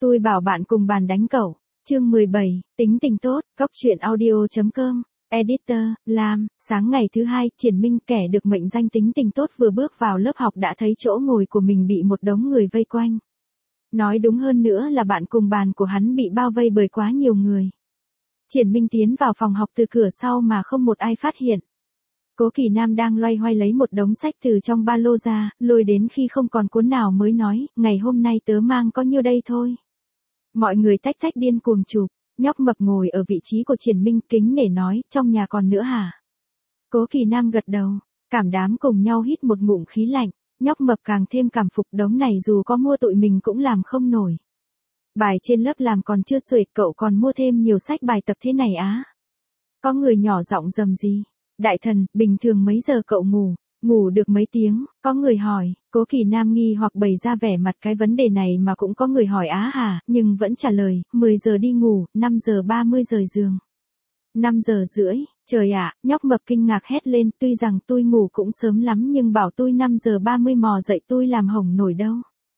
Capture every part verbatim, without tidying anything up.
Tôi bảo bạn cùng bàn đánh cậu. Chương mười bảy, tính tình tốt, góc truyện audio.com. Editor, Lam, sáng ngày thứ hai, Triển Minh kẻ được mệnh danh tính tình tốt vừa bước vào lớp học đã thấy chỗ ngồi của mình bị một đống người vây quanh. Nói đúng hơn nữa là bạn cùng bàn của hắn bị bao vây bởi quá nhiều người. Triển Minh tiến vào phòng học từ cửa sau mà không một ai phát hiện. Cố Kỳ Nam đang loay hoay lấy một đống sách từ trong ba lô ra, lôi đến khi không còn cuốn nào mới nói, ngày hôm nay tớ mang có nhiêu đây thôi. Mọi người tách tách điên cuồng chụp, nhóc mập ngồi ở vị trí của Triển Minh kính nể nói, trong nhà còn nữa hả? Cố Kỳ Nam gật đầu, cảm đám cùng nhau hít một ngụm khí lạnh, nhóc mập càng thêm cảm phục đống này dù có mua tụi mình cũng làm không nổi. Bài trên lớp làm còn chưa xuể, cậu còn mua thêm nhiều sách bài tập thế này á? Có người nhỏ giọng rầm gì? Đại thần, bình thường mấy giờ cậu ngủ? Ngủ được mấy tiếng? Có người hỏi, Cố Kỳ Nam nghi hoặc bày ra vẻ mặt cái vấn đề này mà cũng có người hỏi á hả, nhưng vẫn trả lời, mười giờ đi ngủ, năm giờ ba mươi rời giường. năm giờ rưỡi, trời ạ, nhóc mập kinh ngạc hét lên, tuy rằng tôi ngủ cũng sớm lắm nhưng bảo tôi năm giờ ba mươi mò dậy tôi làm hổng nổi đâu.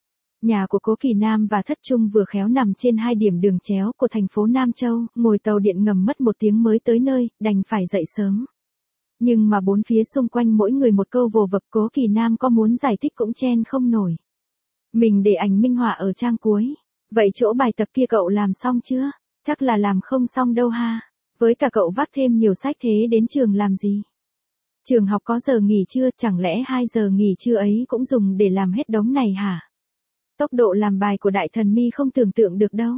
Nhà của Cố Kỳ Nam và Thất Trung vừa khéo nằm trên hai điểm đường chéo của thành phố Nam Châu, ngồi tàu điện ngầm mất một tiếng mới tới nơi, đành phải dậy sớm. Nhưng mà bốn phía xung quanh mỗi người một câu vồ vập, Cố Kỳ Nam có muốn giải thích cũng chen không nổi. Mình để ảnh minh họa ở trang cuối. Vậy chỗ bài tập kia cậu làm xong chưa? Chắc là làm không xong đâu ha. Với cả cậu vác thêm nhiều sách thế đến trường làm gì? Trường học có giờ nghỉ trưa, chẳng lẽ hai giờ nghỉ trưa ấy cũng dùng để làm hết đống này hả? Tốc độ làm bài của đại thần mi không tưởng tượng được đâu.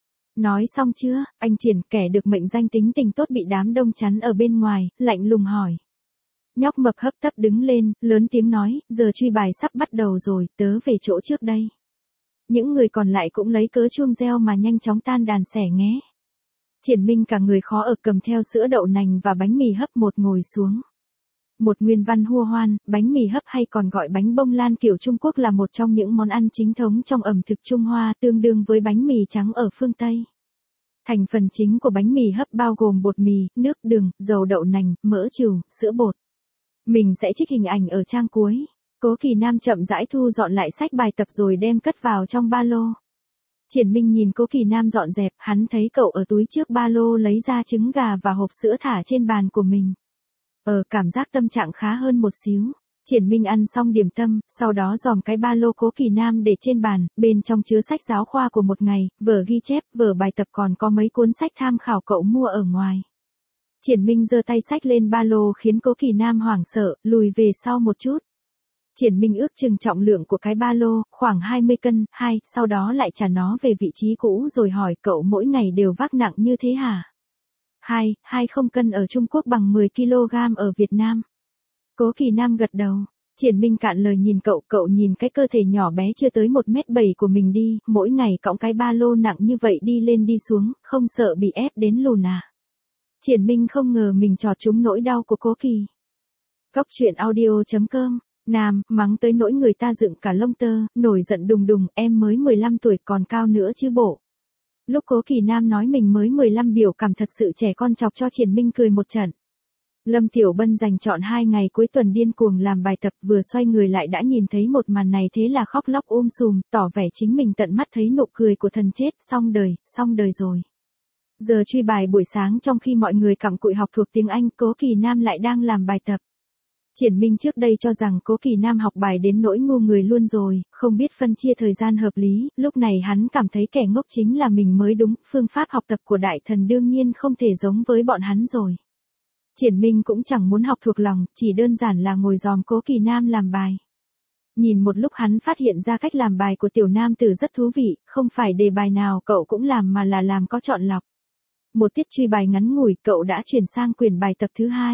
Nói xong chưa, anh Triển, kẻ được mệnh danh tính tình tốt bị đám đông chắn ở bên ngoài, lạnh lùng hỏi. Nhóc mập hấp tấp đứng lên, lớn tiếng nói, giờ truy bài sắp bắt đầu rồi, tớ về chỗ trước đây. Những người còn lại cũng lấy cớ chuông reo mà nhanh chóng tan đàn xẻ nghé. Triển Minh cả người khó ở cầm theo sữa đậu nành và bánh mì hấp một ngồi xuống. Một nguyên văn hua hoan, bánh mì hấp hay còn gọi bánh bông lan kiểu Trung Quốc là một trong những món ăn chính thống trong ẩm thực Trung Hoa, tương đương với bánh mì trắng ở phương Tây. Thành phần chính của bánh mì hấp bao gồm bột mì, nước, đường, dầu đậu nành, mỡ trừu, sữa bột. Mình sẽ trích hình ảnh ở trang cuối. Cố Kỳ Nam chậm rãi thu dọn lại sách bài tập rồi đem cất vào trong ba lô. Triển Minh nhìn Cố Kỳ Nam dọn dẹp, hắn thấy cậu ở túi trước ba lô lấy ra trứng gà và hộp sữa thả trên bàn của mình. Ờ, cảm giác tâm trạng khá hơn một xíu. Triển Minh ăn xong điểm tâm, sau đó dòm cái ba lô Cố Kỳ Nam để trên bàn, bên trong chứa sách giáo khoa của một ngày, vở ghi chép, vở bài tập còn có mấy cuốn sách tham khảo cậu mua ở ngoài. Triển Minh giơ tay xách lên ba lô khiến Cố Kỳ Nam hoảng sợ, lùi về sau một chút. Triển Minh ước chừng trọng lượng của cái ba lô, khoảng hai mươi cân, hai, sau đó lại trả nó về vị trí cũ rồi hỏi cậu mỗi ngày đều vác nặng như thế hả? Hai, hai không cân ở Trung Quốc bằng mười ki lô gam ở Việt Nam. Cố Kỳ Nam gật đầu. Triển Minh cạn lời nhìn cậu, cậu nhìn cái cơ thể nhỏ bé chưa tới một mét bảy của mình đi, mỗi ngày cõng cái ba lô nặng như vậy đi lên đi xuống, không sợ bị ép đến lùn à? Triển Minh không ngờ mình trọt trúng nỗi đau của Cố Kỳ. Góc truyện audio.com. Nam, mắng tới nỗi người ta dựng cả lông tơ, nổi giận đùng đùng, em mới mười lăm tuổi còn cao nữa chứ bộ. Lúc Cố Kỳ Nam nói mình mới mười lăm biểu cảm thật sự trẻ con chọc cho Triển Minh cười một trận. Lâm Tiểu Bân dành trọn hai ngày cuối tuần điên cuồng làm bài tập, vừa xoay người lại đã nhìn thấy một màn này thế là khóc lóc um sùm, tỏ vẻ chính mình tận mắt thấy nụ cười của thần chết, xong đời, xong đời rồi. Giờ truy bài buổi sáng trong khi mọi người cặm cụi học thuộc tiếng Anh, Cố Kỳ Nam lại đang làm bài tập. Triển Minh trước đây cho rằng Cố Kỳ Nam học bài đến nỗi ngu người luôn rồi, không biết phân chia thời gian hợp lý, lúc này hắn cảm thấy kẻ ngốc chính là mình mới đúng, phương pháp học tập của đại thần đương nhiên không thể giống với bọn hắn rồi. Triển Minh cũng chẳng muốn học thuộc lòng, chỉ đơn giản là ngồi dòm Cố Kỳ Nam làm bài. Nhìn một lúc hắn phát hiện ra cách làm bài của tiểu nam tử rất thú vị, không phải đề bài nào cậu cũng làm mà là làm có chọn lọc. Một tiết truy bài ngắn ngủi, cậu đã chuyển sang quyển bài tập thứ hai.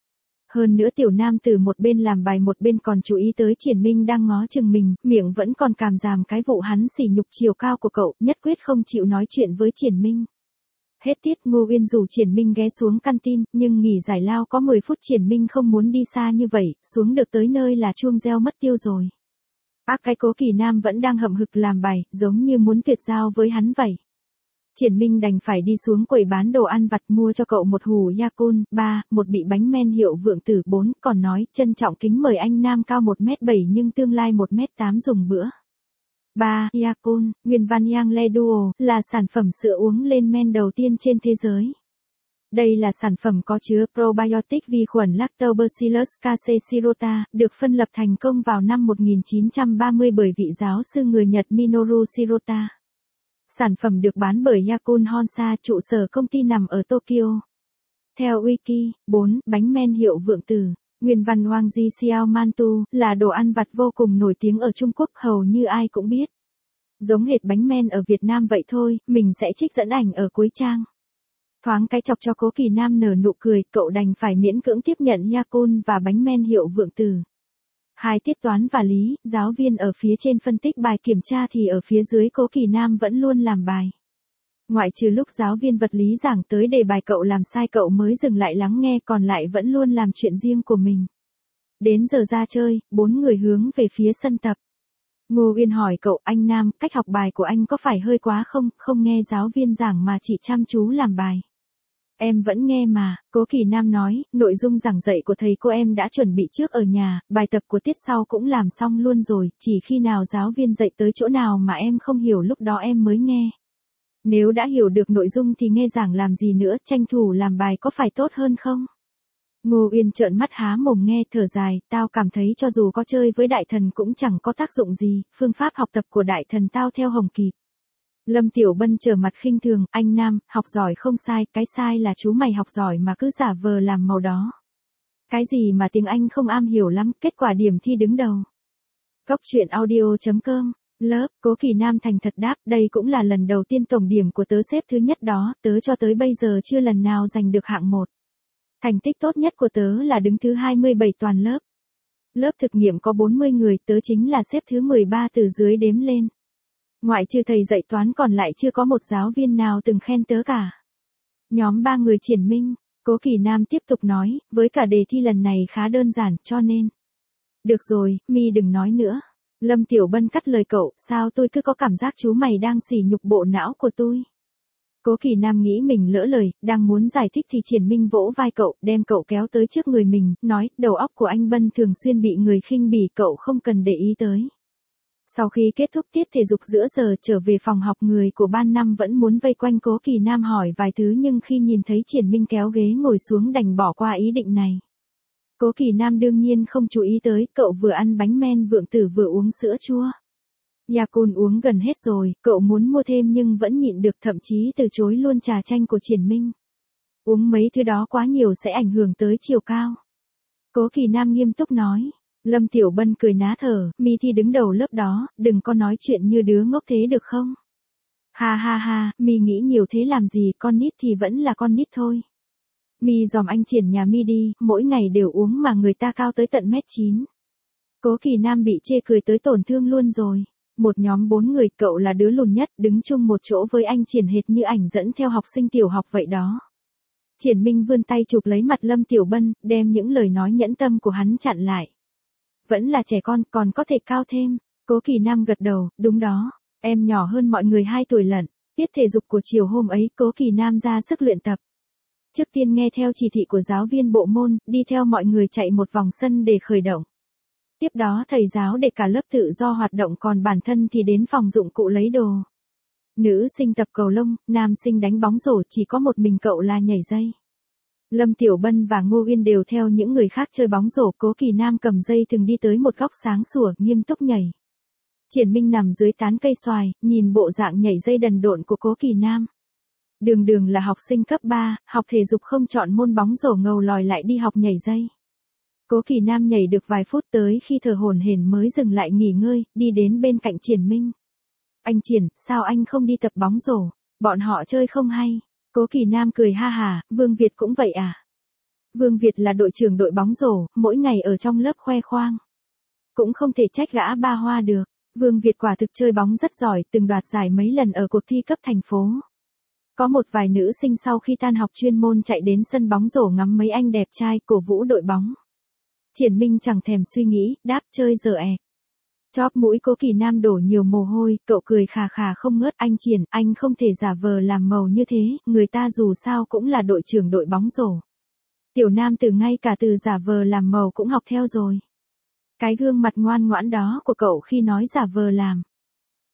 Hơn nữa tiểu nam từ một bên làm bài một bên còn chú ý tới Triển Minh đang ngó chừng mình, miệng vẫn còn càm ràm cái vụ hắn sỉ nhục chiều cao của cậu, nhất quyết không chịu nói chuyện với Triển Minh. Hết tiết, Ngô Uyên rủ Triển Minh ghé xuống canteen, nhưng nghỉ giải lao có mười phút Triển Minh không muốn đi xa như vậy, xuống được tới nơi là chuông reo mất tiêu rồi. Ác cái Cố Kỳ Nam vẫn đang hậm hực làm bài, giống như muốn tuyệt giao với hắn vậy. Triển Minh đành phải đi xuống quầy bán đồ ăn vặt mua cho cậu một hủ Yakult, ba, một bị bánh men hiệu Vượng Tử, bốn, còn nói, trân trọng kính mời anh nam cao một mét bảy nhưng tương lai một mét tám dùng bữa. ba. Yakult, nguyên văn Yang Le Duo, là sản phẩm sữa uống lên men đầu tiên trên thế giới. Đây là sản phẩm có chứa probiotic vi khuẩn Lactobacillus casei-shirota, được phân lập thành công vào năm một nghìn chín trăm ba mươi bởi vị giáo sư người Nhật Minoru Shirota. Sản phẩm được bán bởi Yakult Honsa, trụ sở công ty nằm ở Tokyo. Theo Wiki, bốn. Bánh men hiệu Vượng Tử. Nguyên văn Wang Ji Xiao Mantu, là đồ ăn vặt vô cùng nổi tiếng ở Trung Quốc, hầu như ai cũng biết. Giống hệt bánh men ở Việt Nam vậy thôi, mình sẽ trích dẫn ảnh ở cuối trang. Thoáng cái chọc cho Cố Kỳ Nam nở nụ cười, cậu đành phải miễn cưỡng tiếp nhận Yakult và bánh men hiệu Vượng Tử. Hai tiết toán và lý, giáo viên ở phía trên phân tích bài kiểm tra thì ở phía dưới Cố Kỳ Nam vẫn luôn làm bài. Ngoại trừ lúc giáo viên vật lý giảng tới đề bài cậu làm sai cậu mới dừng lại lắng nghe, còn lại vẫn luôn làm chuyện riêng của mình. Đến giờ ra chơi, bốn người hướng về phía sân tập. Ngô Uyên hỏi cậu, anh Nam, cách học bài của anh có phải hơi quá không, không nghe giáo viên giảng mà chỉ chăm chú làm bài. Em vẫn nghe mà, Cố Kỳ Nam nói, nội dung giảng dạy của thầy cô em đã chuẩn bị trước ở nhà, bài tập của tiết sau cũng làm xong luôn rồi, chỉ khi nào giáo viên dạy tới chỗ nào mà em không hiểu lúc đó em mới nghe. Nếu đã hiểu được nội dung thì nghe giảng làm gì nữa, tranh thủ làm bài có phải tốt hơn không? Ngô Uyên trợn mắt há mồm nghe, thở dài, tao cảm thấy cho dù có chơi với đại thần cũng chẳng có tác dụng gì, phương pháp học tập của đại thần tao theo hồng kịp. Lâm Tiểu Bân trở mặt khinh thường, anh Nam, học giỏi không sai, cái sai là chú mày học giỏi mà cứ giả vờ làm màu đó. Cái gì mà tiếng Anh không am hiểu lắm, kết quả điểm thi đứng đầu. Góc truyện audio chấm com, lớp, Cố Kỳ Nam thành thật đáp, đây cũng là lần đầu tiên tổng điểm của tớ xếp thứ nhất đó, tớ cho tới bây giờ chưa lần nào giành được hạng một. Thành tích tốt nhất của tớ là đứng thứ hai mươi bảy toàn lớp. Lớp thực nghiệm có bốn mươi người, tớ chính là xếp thứ mười ba từ dưới đếm lên. Ngoại trừ thầy dạy toán còn lại chưa có một giáo viên nào từng khen tớ cả. Nhóm ba người triển minh, Cố Kỳ Nam tiếp tục nói, với cả đề thi lần này khá đơn giản, cho nên. Được rồi, mi đừng nói nữa. Lâm Tiểu Bân cắt lời cậu, sao tôi cứ có cảm giác chú mày đang sỉ nhục bộ não của tôi. Cố Kỳ Nam nghĩ mình lỡ lời, đang muốn giải thích thì triển minh vỗ vai cậu, đem cậu kéo tới trước người mình, nói, đầu óc của anh Bân thường xuyên bị người khinh bỉ, cậu không cần để ý tới. Sau khi kết thúc tiết thể dục giữa giờ trở về phòng học, người của ban năm vẫn muốn vây quanh Cố Kỳ Nam hỏi vài thứ, nhưng khi nhìn thấy triển minh kéo ghế ngồi xuống đành bỏ qua ý định này. Cố Kỳ Nam đương nhiên không chú ý tới, cậu vừa ăn bánh men Vượng Tử vừa uống sữa chua. Yakult uống gần hết rồi, cậu muốn mua thêm nhưng vẫn nhịn được, thậm chí từ chối luôn trà chanh của triển minh. Uống mấy thứ đó quá nhiều sẽ ảnh hưởng tới chiều cao. Cố Kỳ Nam nghiêm túc nói. Lâm Tiểu Bân cười ná thở, mi thi đứng đầu lớp đó, đừng có nói chuyện như đứa ngốc thế được không? Ha ha ha, mi nghĩ nhiều thế làm gì, con nít thì vẫn là con nít thôi. Mi dòm anh triển nhà mi đi, mỗi ngày đều uống mà người ta cao tới tận mét chín. Cố Kỳ Nam bị chê cười tới tổn thương luôn rồi. Một nhóm bốn người, cậu là đứa lùn nhất, đứng chung một chỗ với anh triển hệt như ảnh dẫn theo học sinh tiểu học vậy đó. Triển minh vươn tay chụp lấy mặt Lâm Tiểu Bân, đem những lời nói nhẫn tâm của hắn chặn lại. Vẫn là trẻ con, còn có thể cao thêm. Cố Kỳ Nam gật đầu, đúng đó, em nhỏ hơn mọi người hai tuổi lận. Tiết thể dục của chiều hôm ấy, Cố Kỳ Nam ra sức luyện tập. Trước tiên nghe theo chỉ thị của giáo viên bộ môn, đi theo mọi người chạy một vòng sân để khởi động. Tiếp đó thầy giáo để cả lớp tự do hoạt động, còn bản thân thì đến phòng dụng cụ lấy đồ. Nữ sinh tập cầu lông, nam sinh đánh bóng rổ, chỉ có một mình cậu là nhảy dây. Lâm Tiểu Bân và Ngô Uyên đều theo những người khác chơi bóng rổ, Cố Kỳ Nam cầm dây thừng đi tới một góc sáng sủa, nghiêm túc nhảy. Triển minh nằm dưới tán cây xoài, nhìn bộ dạng nhảy dây đần độn của Cố Kỳ Nam. Đường đường là học sinh cấp ba, học thể dục không chọn môn bóng rổ, ngầu lòi lại đi học nhảy dây. Cố Kỳ Nam nhảy được vài phút, tới khi thở hổn hển mới dừng lại nghỉ ngơi, đi đến bên cạnh Triển minh. Anh Triển, sao anh không đi tập bóng rổ? Bọn họ chơi không hay. Cố Kỳ Nam cười ha hà, Vương Việt cũng vậy à? Vương Việt là đội trưởng đội bóng rổ, mỗi ngày ở trong lớp khoe khoang. Cũng không thể trách gã ba hoa được. Vương Việt quả thực chơi bóng rất giỏi, từng đoạt giải mấy lần ở cuộc thi cấp thành phố. Có một vài nữ sinh sau khi tan học chuyên môn chạy đến sân bóng rổ ngắm mấy anh đẹp trai, cổ vũ đội bóng. Triển minh chẳng thèm suy nghĩ, đáp chơi giờ ẹc. Chóp mũi Cố Kỳ Nam đổ nhiều mồ hôi, cậu cười khà khà không ngớt, anh Triển, anh không thể giả vờ làm màu như thế, người ta dù sao cũng là đội trưởng đội bóng rổ. Tiểu Nam từ ngay cả từ giả vờ làm màu cũng học theo rồi. Cái gương mặt ngoan ngoãn đó của cậu khi nói giả vờ làm.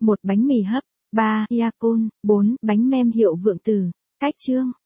một bánh mì hấp, ba Yakult, bốn bánh mem hiệu Vượng Tử. Cách chương